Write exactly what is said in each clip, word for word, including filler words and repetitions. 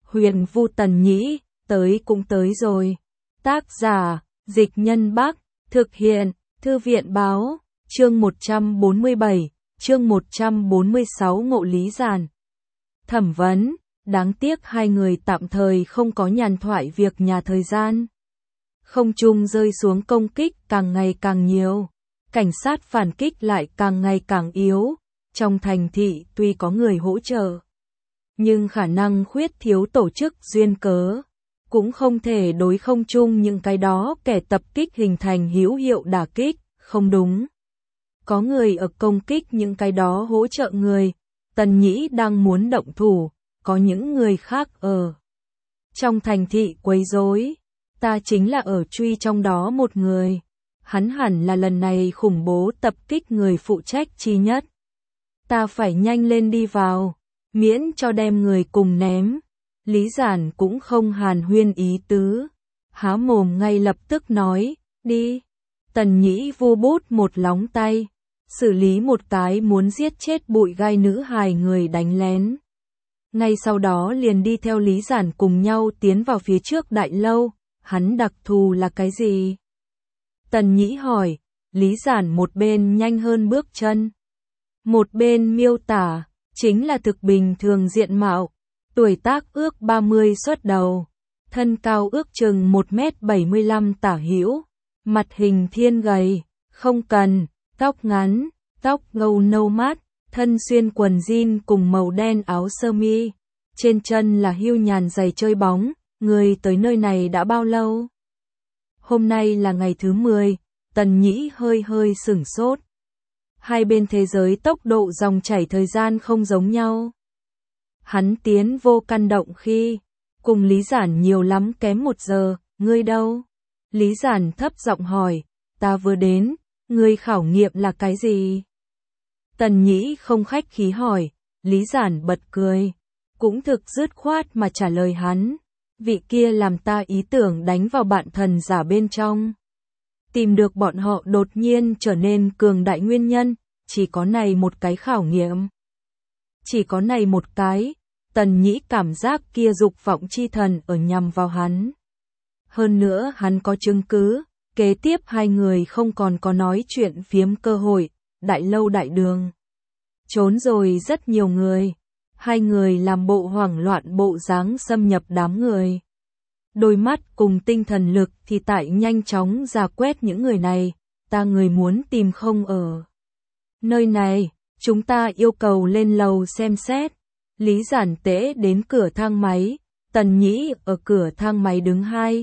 Huyền Vu Tần Nhĩ, tới cũng tới rồi. Tác giả, Dịch Nhân Bắc, thực hiện, Thư viện Báo, chương một trăm bốn mươi bảy, chương một trăm bốn mươi sáu Ngộ Lý Giản. Thẩm vấn, đáng tiếc hai người tạm thời không có nhàn thoại việc nhà thời gian. Không trung rơi xuống công kích càng ngày càng nhiều, cảnh sát phản kích lại càng ngày càng yếu, trong thành thị tuy có người hỗ trợ, nhưng khả năng khuyết thiếu tổ chức duyên cớ, cũng không thể đối không chung những cái đó kẻ tập kích hình thành hữu hiệu đả kích, không đúng. Có người ở công kích những cái đó hỗ trợ người, Tần Nhĩ đang muốn động thủ, có những người khác ở trong thành thị quấy rối, ta chính là ở truy trong đó một người, hắn hẳn là lần này khủng bố tập kích người phụ trách chi nhất. Ta phải nhanh lên đi vào, miễn cho đem người cùng ném. Lý Giản cũng không hàn huyên ý tứ, há mồm ngay lập tức nói, đi. Tần Nhĩ vu bút một lóng tay, xử lý một cái muốn giết chết bụi gai nữ hài người đánh lén. Ngay sau đó liền đi theo Lý Giản cùng nhau tiến vào phía trước đại lâu, hắn đặc thù là cái gì? Tần Nhĩ hỏi, Lý Giản một bên nhanh hơn bước chân, một bên miêu tả, chính là thực bình thường diện mạo, tuổi tác ước ba mươi xuất đầu, thân cao ước chừng một mét bảy mươi lăm tả hữu, mặt hình thiên gầy, không cần, tóc ngắn, tóc ngâu nâu mát, thân xuyên quần jean cùng màu đen áo sơ mi, trên chân là hưu nhàn giày chơi bóng, người tới nơi này đã bao lâu? Hôm nay là ngày thứ mười, Tần Nhĩ hơi hơi sửng sốt. Hai bên thế giới tốc độ dòng chảy thời gian không giống nhau. Hắn tiến vô căn động khi, cùng Lý Giản nhiều lắm kém một giờ, ngươi đâu? Lý Giản thấp giọng hỏi, ta vừa đến, ngươi khảo nghiệm là cái gì? Tần Nhĩ không khách khí hỏi, Lý Giản bật cười, cũng thực dứt khoát mà trả lời hắn, vị kia làm ta ý tưởng đánh vào bạn thần giả bên trong. Tìm được bọn họ đột nhiên trở nên cường đại nguyên nhân, chỉ có này một cái khảo nghiệm. Chỉ có này một cái, Tần Nhĩ cảm giác kia dục vọng chi thần ở nhằm vào hắn. Hơn nữa hắn có chứng cứ, kế tiếp hai người không còn có nói chuyện phiếm cơ hội, đại lâu đại đường. Trốn rồi rất nhiều người, hai người làm bộ hoảng loạn bộ dáng xâm nhập đám người. Đôi mắt cùng tinh thần lực thì tại nhanh chóng rà quét những người này, ta người muốn tìm không ở nơi này, chúng ta yêu cầu lên lầu xem xét. Lý Giản tễ đến cửa thang máy, Tần Nhĩ ở cửa thang máy đứng hai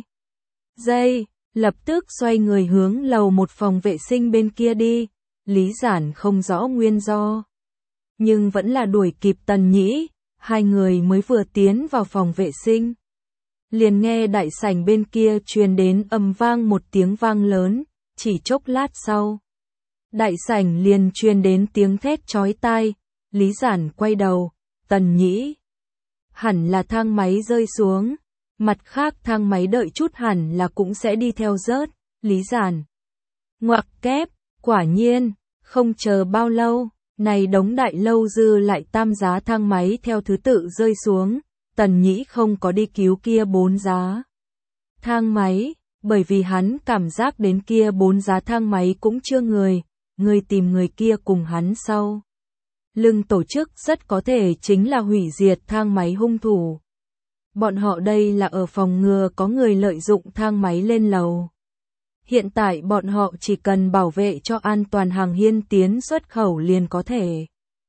giây, lập tức xoay người hướng lầu một phòng vệ sinh bên kia đi. Lý Giản không rõ nguyên do, nhưng vẫn là đuổi kịp Tần Nhĩ, hai người mới vừa tiến vào phòng vệ sinh. Liền nghe đại sảnh bên kia truyền đến ầm vang một tiếng vang lớn, chỉ chốc lát sau. Đại sảnh liền truyền đến tiếng thét chói tai, Lý Giản quay đầu, Tần Nhĩ. Hẳn là thang máy rơi xuống, mặt khác thang máy đợi chút hẳn là cũng sẽ đi theo rớt, Lý Giản. Ngoặc kép, quả nhiên, không chờ bao lâu, này đống đại lâu dư lại tam giá thang máy theo thứ tự rơi xuống. Tần Nhĩ không có đi cứu kia bốn giá thang máy, bởi vì hắn cảm giác đến kia bốn giá thang máy cũng chưa người, người tìm người kia cùng hắn sau. Lưng tổ chức rất có thể chính là hủy diệt thang máy hung thủ. Bọn họ đây là ở phòng ngừa có người lợi dụng thang máy lên lầu. Hiện tại bọn họ chỉ cần bảo vệ cho an toàn hàng hiên tiến xuất khẩu liền có thể.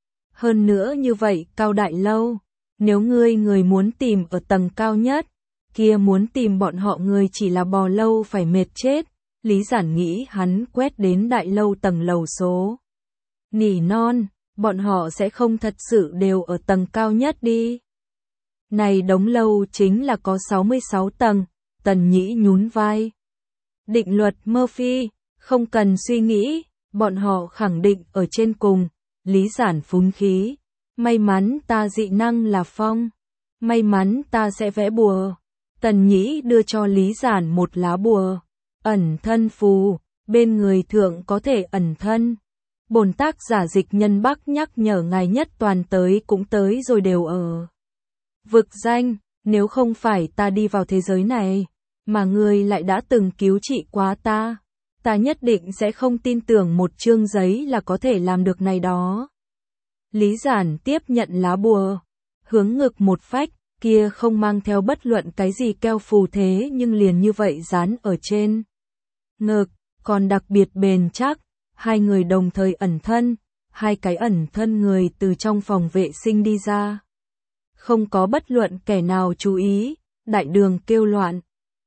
Hơn nữa như vậy cao đại lâu. Nếu ngươi người muốn tìm ở tầng cao nhất, kia muốn tìm bọn họ người chỉ là bò lâu phải mệt chết. Lý Giản nghĩ hắn quét đến đại lâu tầng lầu số. Nỉ non, bọn họ sẽ không thật sự đều ở tầng cao nhất đi. Này đống lâu chính là có sáu mươi sáu tầng, Tần Nhĩ nhún vai. Định luật Murphy, không cần suy nghĩ, bọn họ khẳng định ở trên cùng. Lý Giản phúng khí. May mắn ta dị năng là phong. May mắn ta sẽ vẽ bùa. Tần Nhĩ đưa cho Lý Giản một lá bùa. Ẩn thân phù, bên người thượng có thể ẩn thân. Bổn tác giả Dịch Nhân Bắc nhắc nhở ngài nhất toàn tới cũng tới rồi đều ở. Vực danh, Nếu không phải ta đi vào thế giới này, mà ngươi lại đã từng cứu trị quá ta, ta nhất định sẽ không tin tưởng một chương giấy là có thể làm được này đó. Lý Giản tiếp nhận lá bùa, hướng ngực một phách, kia không mang theo bất luận cái gì keo phù thế nhưng liền như vậy dán ở trên ngực, còn đặc biệt bền chắc. Hai người đồng thời ẩn thân, hai cái ẩn thân người từ trong phòng vệ sinh đi ra. Không có bất luận kẻ nào chú ý, đại đường kêu loạn.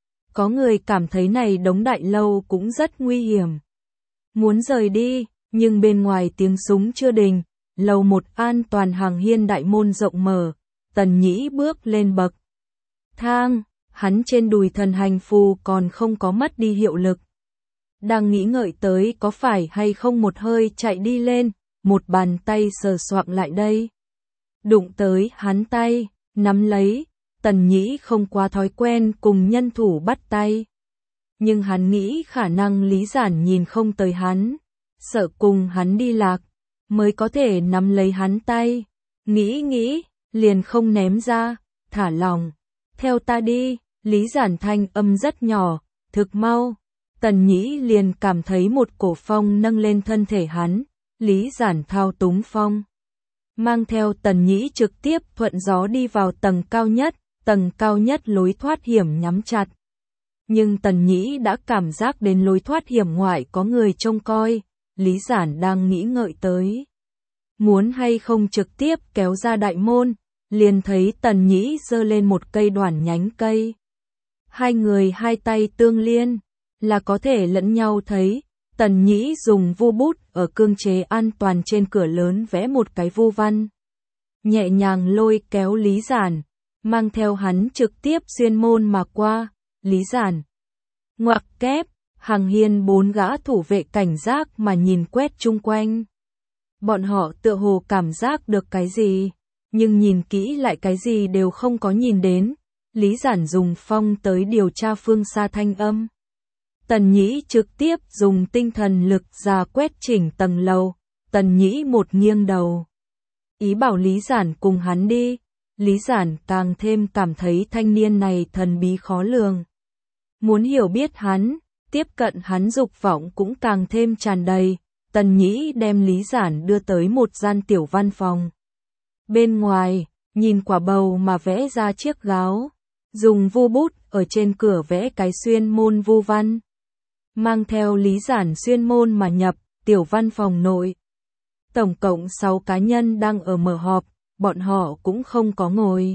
Có người cảm thấy này đống đại lâu cũng rất nguy hiểm. Muốn rời đi, nhưng bên ngoài tiếng súng chưa đình, lầu một an toàn hàng hiên đại môn rộng mở, Tần Nhĩ bước lên bậc thang, hắn trên đùi thần hành phù còn không có mất đi hiệu lực. Đang nghĩ ngợi tới có phải hay không một hơi chạy đi lên, một bàn tay sờ soạng lại đây. Đụng tới hắn tay, nắm lấy, Tần Nhĩ không quá thói quen cùng nhân thủ bắt tay. Nhưng hắn nghĩ khả năng Lý Giản nhìn không tới hắn, sợ cùng hắn đi lạc, mới có thể nắm lấy hắn tay. Nghĩ nghĩ, liền không ném ra, thả lòng. Theo ta đi, Lý Giản thanh âm rất nhỏ, thực mau. Tần Nhĩ liền cảm thấy một cổ phong nâng lên thân thể hắn, Lý Giản thao túng phong. Mang theo Tần Nhĩ trực tiếp thuận gió đi vào tầng cao nhất, tầng cao nhất lối thoát hiểm nhắm chặt. Nhưng Tần Nhĩ đã cảm giác đến lối thoát hiểm ngoại có người trông coi, Lý Giản đang nghĩ ngợi tới. Muốn hay không trực tiếp kéo ra đại môn, liền thấy Tần Nhĩ giơ lên một cây đoản nhánh cây. Hai người hai tay tương liên, là có thể lẫn nhau thấy. Tần Nhĩ dùng vu bút ở cương chế an toàn trên cửa lớn vẽ một cái vu văn. Nhẹ nhàng lôi kéo Lý Giản, mang theo hắn trực tiếp xuyên môn mà qua. Lý Giản ngoặc kép, hàng hiên bốn gã thủ vệ cảnh giác mà nhìn quét chung quanh. Bọn họ tựa hồ cảm giác được cái gì, nhưng nhìn kỹ lại cái gì đều không có nhìn đến. Lý Giản dùng phong tới điều tra phương xa thanh âm. Tần Nhĩ trực tiếp dùng tinh thần lực ra quét chỉnh tầng lầu. Tần Nhĩ một nghiêng đầu, ý bảo Lý Giản cùng hắn đi. Lý Giản càng thêm cảm thấy thanh niên này thần bí khó lường. Muốn hiểu biết hắn, tiếp cận hắn dục vọng cũng càng thêm tràn đầy. Tần Nhĩ đem Lý Giản đưa tới một gian tiểu văn phòng. Bên ngoài, nhìn quả bầu mà vẽ ra chiếc gáo, dùng vu bút ở trên cửa vẽ cái xuyên môn vu văn. Mang theo Lý Giản xuyên môn mà nhập tiểu văn phòng nội. Tổng cộng sáu cá nhân đang ở mở họp, bọn họ cũng không có ngồi,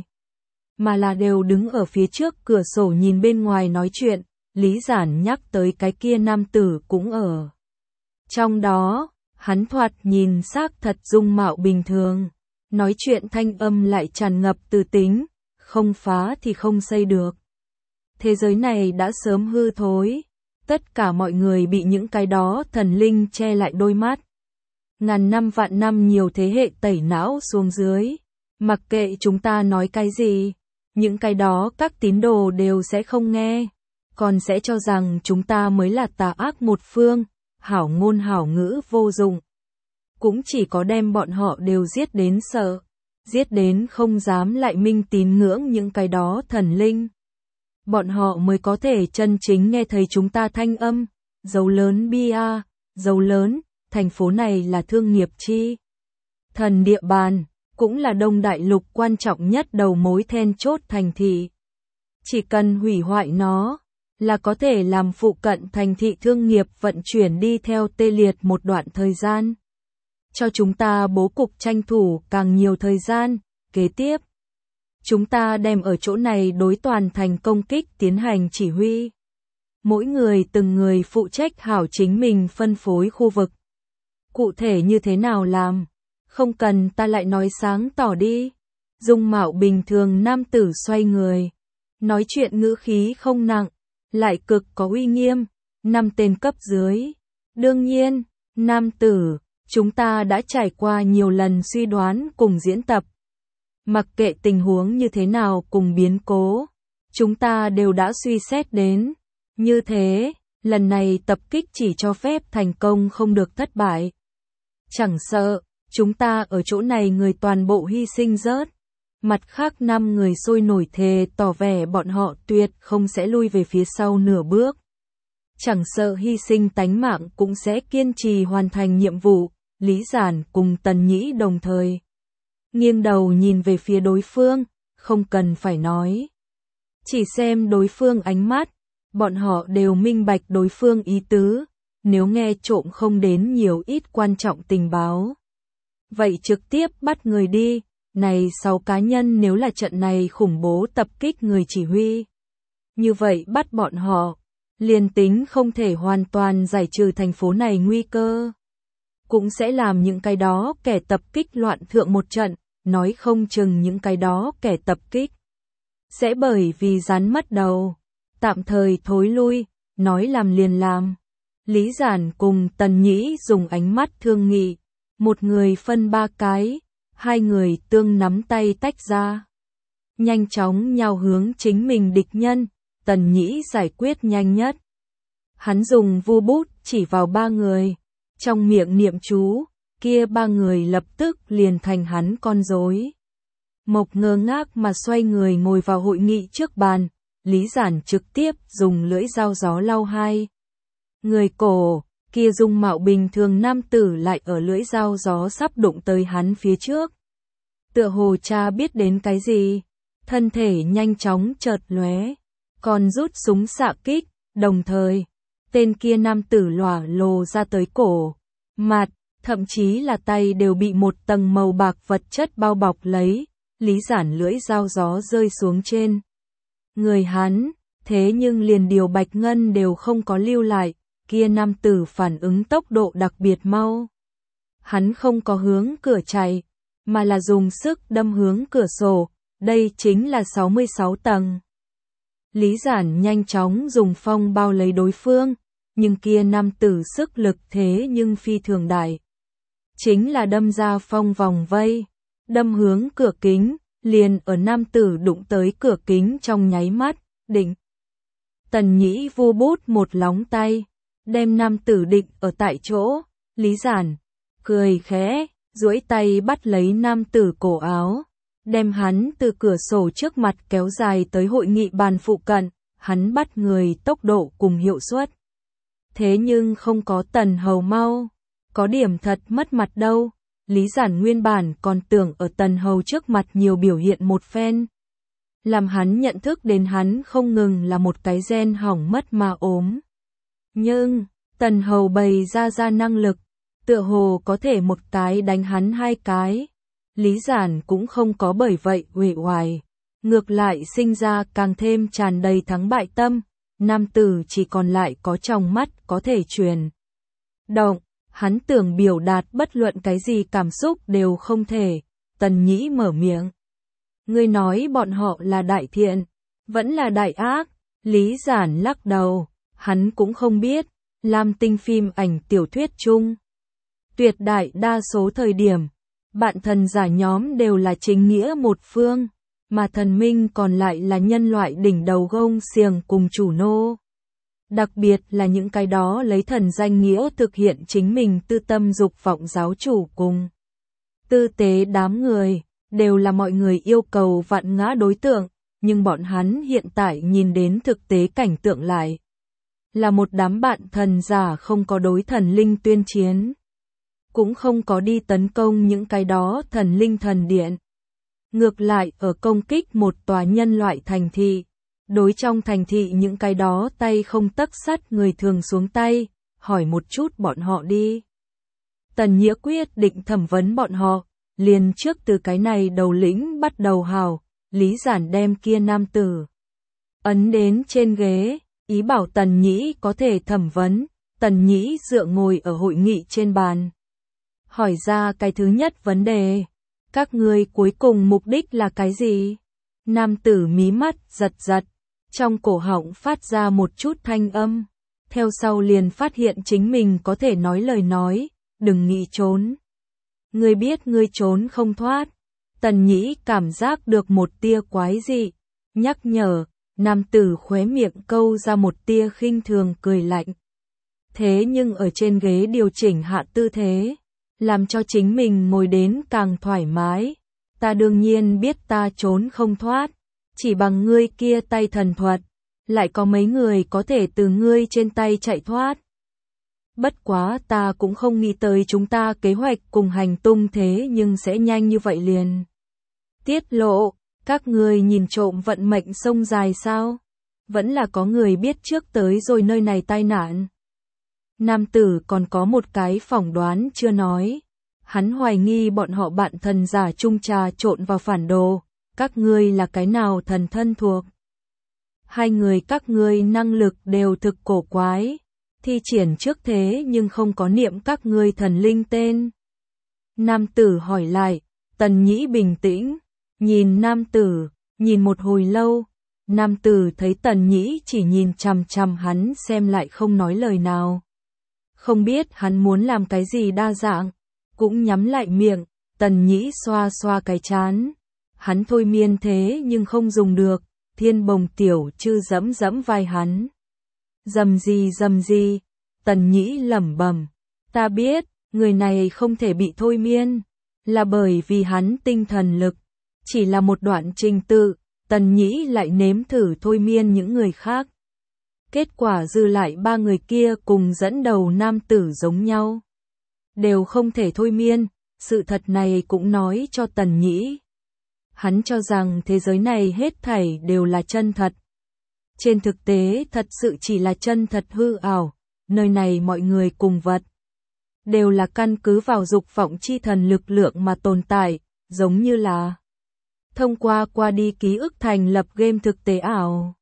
mà là đều đứng ở phía trước cửa sổ nhìn bên ngoài nói chuyện. Lý Giản nhắc tới cái kia nam tử cũng ở trong đó, hắn thoạt nhìn xác thật dung mạo bình thường, nói chuyện thanh âm lại tràn ngập từ tính, không phá thì không xây được. Thế giới này đã sớm hư thối, tất cả mọi người bị những cái đó thần linh che lại đôi mắt. Ngàn năm vạn năm nhiều thế hệ tẩy não xuống dưới, mặc kệ chúng ta nói cái gì, những cái đó các tín đồ đều sẽ không nghe, còn sẽ cho rằng chúng ta mới là tà ác một phương, hảo ngôn hảo ngữ vô dụng. Cũng chỉ có đem bọn họ đều giết đến sợ, giết đến không dám lại minh tín ngưỡng những cái đó thần linh. Bọn họ mới có thể chân chính nghe thấy chúng ta thanh âm. Dấu lớn bia, dấu lớn, thành phố này là thương nghiệp chi thần địa bàn, cũng là Đông Đại Lục quan trọng nhất đầu mối then chốt thành thị. Chỉ cần hủy hoại nó, là có thể làm phụ cận thành thị thương nghiệp vận chuyển đi theo tê liệt một đoạn thời gian. Cho chúng ta bố cục tranh thủ càng nhiều thời gian, kế tiếp. Chúng ta đem ở chỗ này đối toàn thành công kích tiến hành chỉ huy. Mỗi người từng người phụ trách hảo chính mình phân phối khu vực. Cụ thể như thế nào làm? Không cần ta lại nói sáng tỏ đi. Dung mạo bình thường nam tử xoay người. Nói chuyện ngữ khí không nặng, lại cực có uy nghiêm. Năm tên cấp dưới. Đương nhiên, nam tử, chúng ta đã trải qua nhiều lần suy đoán cùng diễn tập. Mặc kệ tình huống như thế nào cùng biến cố, chúng ta đều đã suy xét đến. Như thế, lần này tập kích chỉ cho phép thành công không được thất bại. Chẳng sợ, chúng ta ở chỗ này người toàn bộ hy sinh rớt, Mặt khác năm người sôi nổi thề tỏ vẻ bọn họ tuyệt không sẽ lui về phía sau nửa bước. Chẳng sợ hy sinh tánh mạng cũng sẽ kiên trì hoàn thành nhiệm vụ. Lý Giản cùng Tần Nhĩ đồng thời nghiêng đầu nhìn về phía đối phương, không cần phải nói. Chỉ xem đối phương ánh mắt, bọn họ đều minh bạch đối phương ý tứ, nếu nghe trộm không đến nhiều ít quan trọng tình báo. Vậy trực tiếp bắt người đi, này sáu cá nhân nếu là trận này khủng bố tập kích người chỉ huy. Như vậy bắt bọn họ, liền tính không thể hoàn toàn giải trừ thành phố này nguy cơ. Cũng sẽ làm những cái đó kẻ tập kích loạn thượng một trận, nói không chừng những cái đó kẻ tập kích. Sẽ bởi vì rắn mất đầu, tạm thời thối lui, nói làm liền làm. Lý Giản cùng Tần Nhĩ dùng ánh mắt thương nghị, một người phân ba cái, hai người tương nắm tay tách ra. Nhanh chóng nhào hướng chính mình địch nhân, Tần Nhĩ giải quyết nhanh nhất. Hắn dùng vu bút chỉ vào ba người, trong miệng niệm chú, kia ba người lập tức liền thành hắn con rối. Mộc ngơ ngác mà xoay người ngồi vào hội nghị trước bàn, Lý Giản trực tiếp dùng lưỡi dao gió lau hai người cổ, kia dung mạo bình thường nam tử lại ở lưỡi dao gió sắp đụng tới hắn phía trước. Tựa hồ cha biết đến cái gì, thân thể nhanh chóng chợt lóe, còn rút súng xạ kích, đồng thời, tên kia nam tử lỏa lồ ra tới cổ, mặt, thậm chí là tay đều bị một tầng màu bạc vật chất bao bọc lấy. Lý Giản lưỡi dao gió rơi xuống trên người hắn, thế nhưng liền điều bạch ngân đều không có lưu lại, kia nam tử phản ứng tốc độ đặc biệt mau. Hắn không có hướng cửa chạy, mà là dùng sức đâm hướng cửa sổ, đây chính là sáu mươi sáu tầng. Lý Giản nhanh chóng dùng phong bao lấy đối phương, nhưng kia nam tử sức lực thế nhưng phi thường đại. Chính là đâm ra phong vòng vây, đâm hướng cửa kính, liền ở nam tử đụng tới cửa kính trong nháy mắt, định. Tần Nhĩ vu bút một lóng tay, đem nam tử định ở tại chỗ, Lý Giản, cười khẽ, duỗi tay bắt lấy nam tử cổ áo, đem hắn từ cửa sổ trước mặt kéo dài tới hội nghị bàn phụ cận, hắn bắt người tốc độ cùng hiệu suất. Thế nhưng không có Tần Hầu mau, có điểm thật mất mặt đâu. Lý Giản nguyên bản còn tưởng ở Tần Hầu trước mặt nhiều biểu hiện một phen. Làm hắn nhận thức đến hắn không ngừng là một cái gen hỏng mất mà ốm. Nhưng, Tần Hầu bày ra ra năng lực, tựa hồ có thể một cái đánh hắn hai cái. Lý Giản cũng không có bởi vậy uể oải, ngược lại sinh ra càng thêm tràn đầy thắng bại tâm, nam tử chỉ còn lại có trong mắt có thể truyền động. Hắn tưởng biểu đạt bất luận cái gì cảm xúc đều không thể. Tần Nhĩ mở miệng. Ngươi nói bọn họ là đại thiện, vẫn là đại ác. Lý Giản lắc đầu, hắn cũng không biết. Lam Tinh phim ảnh tiểu thuyết chung, tuyệt đại đa số thời điểm, bạn thần giả nhóm đều là chính nghĩa một phương, mà thần minh còn lại là nhân loại đỉnh đầu gông xiềng cùng chủ nô. Đặc biệt là những cái đó lấy thần danh nghĩa thực hiện chính mình tư tâm dục vọng giáo chủ cùng tư tế đám người, đều là mọi người yêu cầu vạn ngã đối tượng, nhưng bọn hắn hiện tại nhìn đến thực tế cảnh tượng lại. Là một đám bạn thần giả không có đối thần linh tuyên chiến, cũng không có đi tấn công những cái đó thần linh thần điện. Ngược lại ở công kích một tòa nhân loại thành thị. Đối trong thành thị những cái đó tay không tấc sắt người thường xuống tay, hỏi một chút bọn họ đi. Tần Nhĩ quyết định thẩm vấn bọn họ, liền trước từ cái này đầu lĩnh bắt đầu hào, Lý Giản đem kia nam tử ấn đến trên ghế, ý bảo Tần Nhĩ có thể thẩm vấn. Tần Nhĩ dựa ngồi ở hội nghị trên bàn, hỏi ra cái thứ nhất vấn đề, các ngươi cuối cùng mục đích là cái gì? Nam tử mí mắt giật giật, trong cổ họng phát ra một chút thanh âm, theo sau liền phát hiện chính mình có thể nói lời nói, đừng nghĩ trốn. Ngươi biết ngươi trốn không thoát. Tần Nhĩ cảm giác được một tia quái dị, nhắc nhở, nam tử khóe miệng câu ra một tia khinh thường cười lạnh. Thế nhưng ở trên ghế điều chỉnh hạ tư thế, làm cho chính mình ngồi đến càng thoải mái. ta đương nhiên biết ta trốn không thoát, chỉ bằng ngươi kia tay thần thuật, lại có mấy người có thể từ ngươi trên tay chạy thoát. Bất quá ta cũng không nghĩ tới chúng ta kế hoạch cùng hành tung thế nhưng sẽ nhanh như vậy liền tiết lộ, các ngươi nhìn trộm vận mệnh sông dài sao? Vẫn là có người biết trước tới rồi nơi này tai nạn. Nam tử còn có một cái phỏng đoán chưa nói. Hắn hoài nghi bọn họ bạn thần giả trung trà trộn vào phản đồ. Các ngươi là cái nào thần thân thuộc? Hai người các ngươi năng lực đều thực cổ quái. Thi triển trước thế nhưng không có niệm các ngươi thần linh tên. Nam tử hỏi lại. Tần Nhĩ bình tĩnh. Nhìn nam tử. Nhìn một hồi lâu. Nam tử thấy Tần Nhĩ chỉ nhìn chằm chằm hắn xem lại không nói lời nào. Không biết hắn muốn làm cái gì đa dạng. Cũng nhắm lại miệng. Tần Nhĩ xoa xoa cái trán. Hắn thôi miên thế nhưng không dùng được. Thiên Bồng tiểu chư dẫm dẫm vai hắn. Dầm gì dầm gì. Tần Nhĩ lẩm bẩm. Ta biết, người này không thể bị thôi miên. Là bởi vì hắn tinh thần lực. Chỉ là một đoạn trình tự. Tần Nhĩ lại nếm thử thôi miên những người khác. Kết quả dư lại ba người kia cùng dẫn đầu nam tử giống nhau. Đều không thể thôi miên. Sự thật này cũng nói cho Tần Nhĩ. Hắn cho rằng thế giới này hết thảy đều là chân thật. Trên thực tế thật sự chỉ là chân thật hư ảo. Nơi này mọi người cùng vật. Đều là căn cứ vào dục vọng chi thần lực lượng mà tồn tại. Giống như là thông qua qua đi ký ức thành lập game thực tế ảo.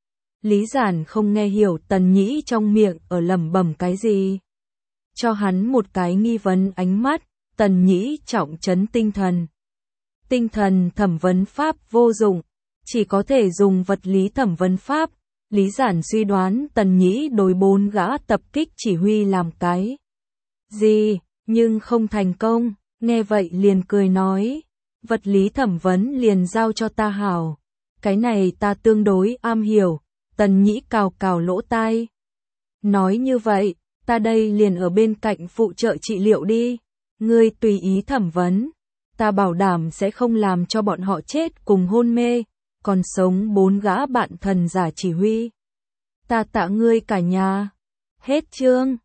Lý Giản không nghe hiểu Tần Nhĩ trong miệng ở lẩm bẩm cái gì. Cho hắn một cái nghi vấn ánh mắt, Tần Nhĩ trọng trấn tinh thần. Tinh thần thẩm vấn pháp vô dụng, chỉ có thể dùng vật lý thẩm vấn pháp. Lý Giản suy đoán Tần Nhĩ đối bốn gã tập kích chỉ huy làm cái gì, nhưng không thành công, nghe vậy liền cười nói. Vật lý thẩm vấn liền giao cho ta hảo. Cái này ta tương đối am hiểu. Tần Nhĩ cào cào lỗ tai. Nói như vậy, ta đây liền ở bên cạnh phụ trợ trị liệu đi. Ngươi tùy ý thẩm vấn. Ta bảo đảm sẽ không làm cho bọn họ chết cùng hôn mê. Còn sống bốn gã bạn thần giả chỉ huy. Ta tạ ngươi cả nhà. Hết chương.